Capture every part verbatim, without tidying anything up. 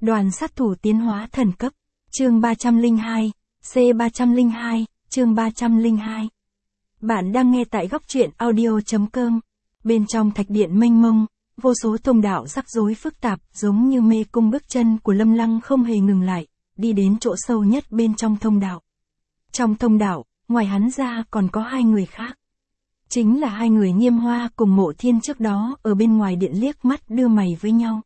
Đoàn sát thủ tiến hóa thần cấp. Chương ba trăm lẻ hai, C ba trăm lẻ hai, chương ba trăm lẻ hai. Bạn đang nghe tại góc truyện audio chấm com. Bên trong thạch điện mênh mông, vô số thông đạo rắc rối phức tạp giống như mê cung, bước chân của Lâm Lăng không hề ngừng lại, đi đến chỗ sâu nhất bên trong thông đạo. Trong thông đạo, ngoài hắn ra còn có hai người khác. Chính là hai người Nghiêm Hoa cùng Mộ Thiên trước đó ở bên ngoài điện liếc mắt đưa mày với nhau.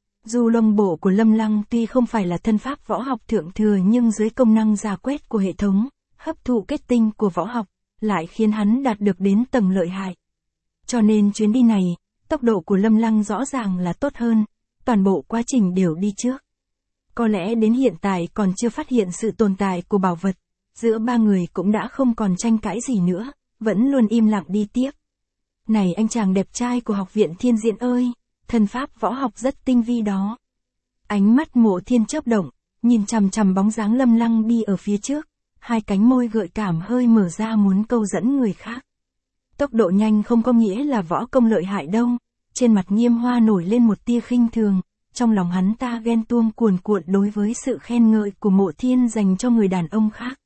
Dù lông bộ của Lâm Lăng tuy không phải là thân pháp võ học thượng thừa nhưng dưới công năng rà quét của hệ thống, hấp thụ kết tinh của võ học, lại khiến hắn đạt được đến tầng lợi hại. Cho nên chuyến đi này, tốc độ của Lâm Lăng rõ ràng là tốt hơn, toàn bộ quá trình đều đi trước. Có lẽ đến hiện tại còn chưa phát hiện sự tồn tại của bảo vật, giữa ba người cũng đã không còn tranh cãi gì nữa, vẫn luôn im lặng đi tiếp. Này anh chàng đẹp trai của học viện Thiên Diễn ơi, thân pháp võ học rất tinh vi đó. Ánh mắt Mộ Thiên chớp động, nhìn chằm chằm bóng dáng Lâm Lăng đi ở phía trước, hai cánh môi gợi cảm hơi mở ra muốn câu dẫn người khác. Tốc độ nhanh không có nghĩa là võ công lợi hại đâu. Trên mặt Nghiêm Hoa nổi lên một tia khinh thường, trong lòng hắn ta ghen tuông cuồn cuộn đối với sự khen ngợi của Mộ Thiên dành cho người đàn ông khác.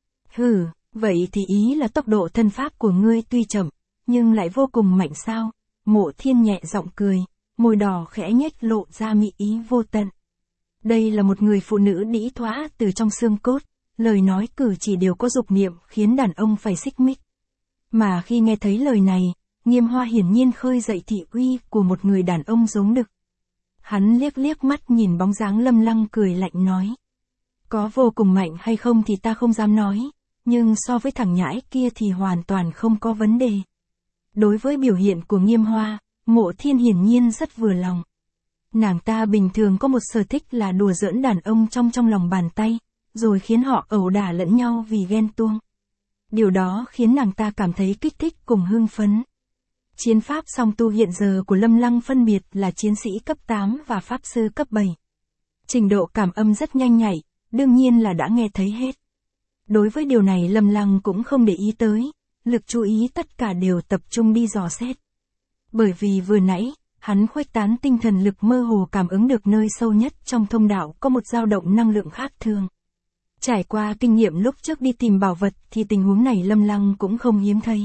Hừ, vậy thì ý là tốc độ thân pháp của ngươi tuy chậm, nhưng lại vô cùng mạnh sao? Mộ Thiên nhẹ giọng cười, môi đỏ khẽ nhếch lộ ra mị ý vô tận. Đây là một người phụ nữ đĩ thoá từ trong xương cốt, lời nói cử chỉ đều có dục niệm khiến đàn ông phải xích mích. Mà khi nghe thấy lời này, Nghiêm Hoa hiển nhiên khơi dậy thị uy của một người đàn ông giống đực. Hắn liếc liếc mắt nhìn bóng dáng Lâm Lăng cười lạnh nói. Có vô cùng mạnh hay không thì ta không dám nói, nhưng so với thằng nhãi kia thì hoàn toàn không có vấn đề. Đối với biểu hiện của Nghiêm Hoa, Mộ Thiên hiển nhiên rất vừa lòng. Nàng ta bình thường có một sở thích là đùa giỡn đàn ông trong trong lòng bàn tay, rồi khiến họ ẩu đả lẫn nhau vì ghen tuông. Điều đó khiến nàng ta cảm thấy kích thích cùng hưng phấn. Chiến pháp song tu hiện giờ của Lâm Lăng phân biệt là chiến sĩ cấp tám và pháp sư cấp bảy. Trình độ cảm âm rất nhanh nhạy, đương nhiên là đã nghe thấy hết. Đối với điều này Lâm Lăng cũng không để ý tới, lực chú ý tất cả đều tập trung đi dò xét. Bởi vì vừa nãy, hắn khuếch tán tinh thần lực mơ hồ cảm ứng được nơi sâu nhất trong thông đạo có một dao động năng lượng khác thường. Trải qua kinh nghiệm lúc trước đi tìm bảo vật thì tình huống này Lâm Lăng cũng không hiếm thấy.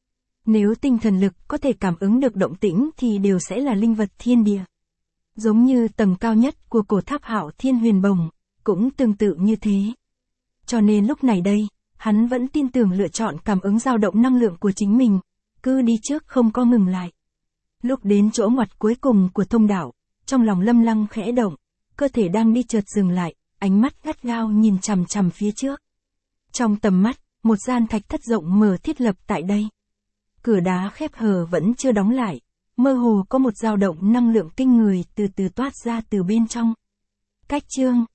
Nếu tinh thần lực có thể cảm ứng được động tĩnh thì đều sẽ là linh vật thiên địa. Giống như tầng cao nhất của cổ tháp Hạo Thiên Huyền Bồng, cũng tương tự như thế. Cho nên lúc này đây, hắn vẫn tin tưởng lựa chọn cảm ứng dao động năng lượng của chính mình, cứ đi trước không có ngừng lại. Lúc đến chỗ ngoặt cuối cùng của thông đạo, trong lòng Lâm Lăng khẽ động, cơ thể đang đi chợt dừng lại, ánh mắt gắt gao nhìn chằm chằm phía trước. Trong tầm mắt, một gian thạch thất rộng mở thiết lập tại đây. Cửa đá khép hờ vẫn chưa đóng lại, mơ hồ có một dao động năng lượng kinh người từ từ toát ra từ bên trong. Cách chương,